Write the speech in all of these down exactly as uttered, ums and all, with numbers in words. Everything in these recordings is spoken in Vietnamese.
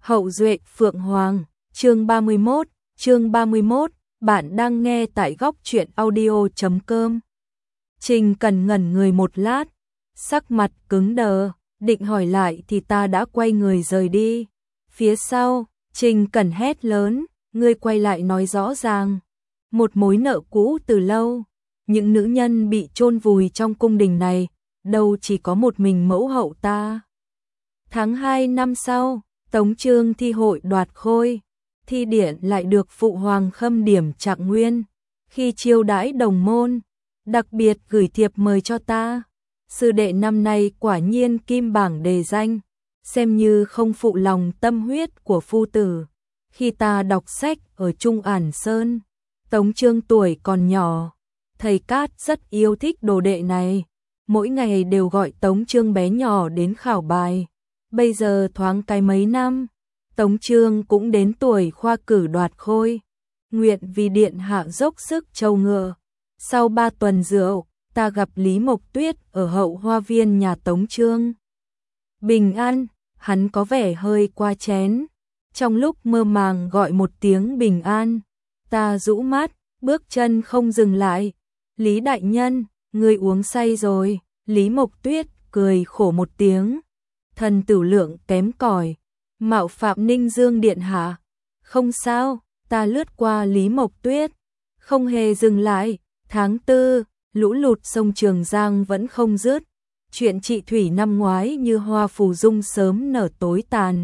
Hậu duệ Phượng Hoàng, chương ba mươi mốt, chương ba mươi mốt, bạn đang nghe tại góc truyện audio chấm com. Trình Cần ngẩn người một lát, sắc mặt cứng đờ, định hỏi lại thì ta đã quay người rời đi. Phía sau, Trình Cần hét lớn, ngươi quay lại nói rõ ràng. Một mối nợ cũ từ lâu, những nữ nhân bị chôn vùi trong cung đình này, đâu chỉ có một mình mẫu hậu ta. Tháng hai năm sau, Tống Chương thi hội đoạt khôi, thi điển lại được phụ hoàng khâm điểm trạng nguyên. Khi chiêu đãi đồng môn, đặc biệt gửi thiệp mời cho ta. Sư đệ năm nay quả nhiên kim bảng đề danh, xem như không phụ lòng tâm huyết của phu tử. Khi ta đọc sách ở Trung Ản Sơn, Tống Chương tuổi còn nhỏ, thầy Cát rất yêu thích đồ đệ này, mỗi ngày đều gọi Tống Chương bé nhỏ đến khảo bài. Bây giờ thoáng cái mấy năm, Tống Chương cũng đến tuổi khoa cử đoạt khôi, nguyện vì điện hạ dốc sức trâu ngựa. Sau ba tuần rượu, ta gặp Lý Mộc Tuyết ở hậu hoa viên nhà Tống Chương. Bình an, hắn có vẻ hơi qua chén. Trong lúc mơ màng gọi một tiếng bình an, ta rũ mắt, bước chân không dừng lại. Lý đại nhân, ngươi uống say rồi. Lý Mộc Tuyết cười khổ một tiếng. Thần tử lượng kém cỏi, mạo phạm Ninh Dương điện hạ. Không sao, ta lướt qua Lý Mộc Tuyết, không hề dừng lại. Tháng tư, lũ lụt sông Trường Giang vẫn không dứt. Chuyện trị thủy năm ngoái như hoa phù dung sớm nở tối tàn.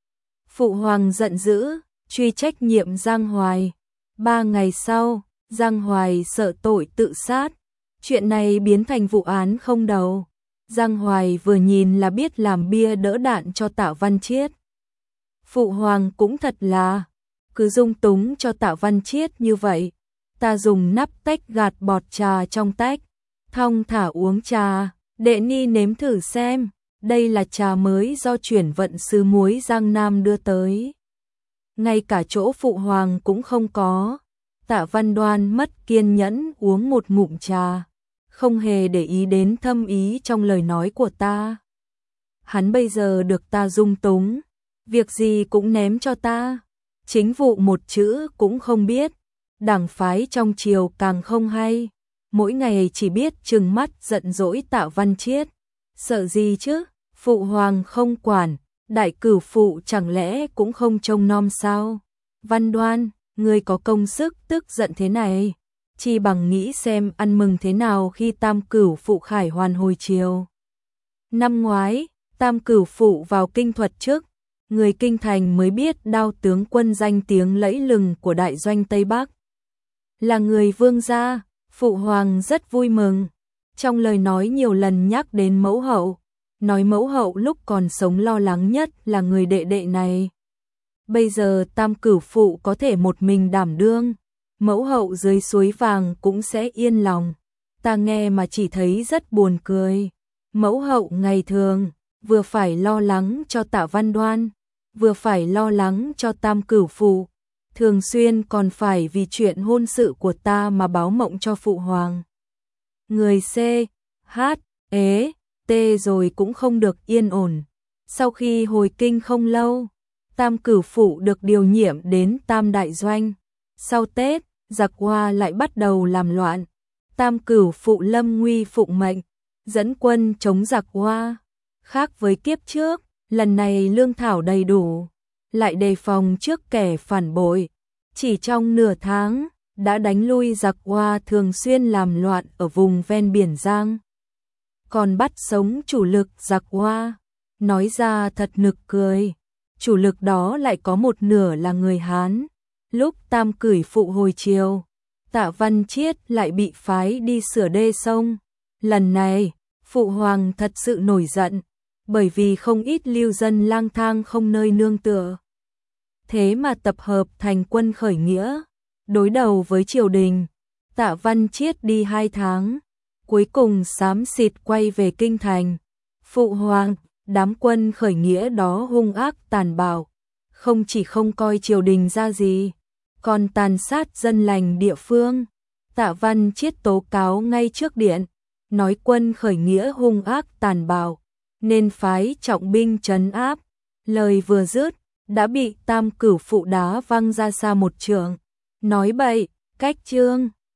Phụ hoàng giận dữ, truy trách nhiệm Giang Hoài. Ba ngày sau, Giang Hoài sợ tội tự sát. Chuyện này biến thành vụ án không đầu. Giang Hoài vừa nhìn là biết làm bia đỡ đạn cho Tạ Văn Chiết. Phụ hoàng cũng thật là, cứ dung túng cho Tạ Văn Chiết như vậy. Ta dùng nắp tách gạt bọt trà trong tách, thong thả uống trà. Đệ ni nếm thử xem, đây là trà mới do chuyển vận sứ muối Giang Nam đưa tới. Ngay cả chỗ phụ hoàng cũng không có. Tạ Văn Đoan mất kiên nhẫn uống một ngụm trà, không hề để ý đến thâm ý trong lời nói của ta. Hắn bây giờ được ta dung túng, việc gì cũng ném cho ta, chính vụ một chữ cũng không biết, đảng phái trong triều càng không hay, mỗi ngày chỉ biết trừng mắt giận dỗi Tạ Văn Chiết. Sợ gì chứ, phụ hoàng không quản, đại cửu phụ chẳng lẽ cũng không trông nom sao? Văn Đoan, ngươi có công sức tức giận thế này, chỉ bằng nghĩ xem ăn mừng thế nào khi tam cửu phụ khải hoàn hồi triều. Năm ngoái, tam cửu phụ vào kinh thuật trước, người kinh thành mới biết Đao tướng quân danh tiếng lẫy lừng của đại doanh Tây Bắc. Là người vương gia, phụ hoàng rất vui mừng. Trong lời nói nhiều lần nhắc đến mẫu hậu, nói mẫu hậu lúc còn sống lo lắng nhất là người đệ đệ này. Bây giờ tam cửu phụ có thể một mình đảm đương, mẫu hậu dưới suối vàng cũng sẽ yên lòng. Ta nghe mà chỉ thấy rất buồn cười. Mẫu hậu ngày thường, vừa phải lo lắng cho Tạ Văn Đoan, vừa phải lo lắng cho tam cửu phụ, thường xuyên còn phải vì chuyện hôn sự của ta mà báo mộng cho phụ hoàng. Người C, H, ế, T rồi cũng không được yên ổn. Sau khi hồi kinh không lâu, tam cửu phụ được điều nhiệm đến Tam Đại Doanh. Sau Tết, giặc Hoa lại bắt đầu làm loạn. Tam cửu phụ lâm nguy phụng mệnh, dẫn quân chống giặc Hoa. Khác với kiếp trước, lần này lương thảo đầy đủ, lại đề phòng trước kẻ phản bội. Chỉ trong nửa tháng, đã đánh lui giặc Hoa thường xuyên làm loạn ở vùng ven biển Giang. Còn bắt sống chủ lực giặc Hoa, nói ra thật nực cười. Chủ lực đó lại có một nửa là người Hán. Lúc tam cửu phụ hồi triều, Tạ Văn Chiết lại bị phái đi sửa đê sông. Lần này, phụ hoàng thật sự nổi giận, bởi vì không ít lưu dân lang thang không nơi nương tựa. Thế mà tập hợp thành quân khởi nghĩa, đối đầu với triều đình. Tạ Văn Chiết đi hai tháng, cuối cùng xám xịt quay về kinh thành. Phụ hoàng, đám quân khởi nghĩa đó hung ác tàn bạo, không chỉ không coi triều đình ra gì, còn tàn sát dân lành địa phương. Tạ Văn Chiết tố cáo ngay trước điện, nói quân khởi nghĩa hung ác tàn bạo, nên phái trọng binh trấn áp. Lời vừa dứt, đã bị Tam Cửu Phụ đá văng ra xa một trượng. Nói bậy, cách Trương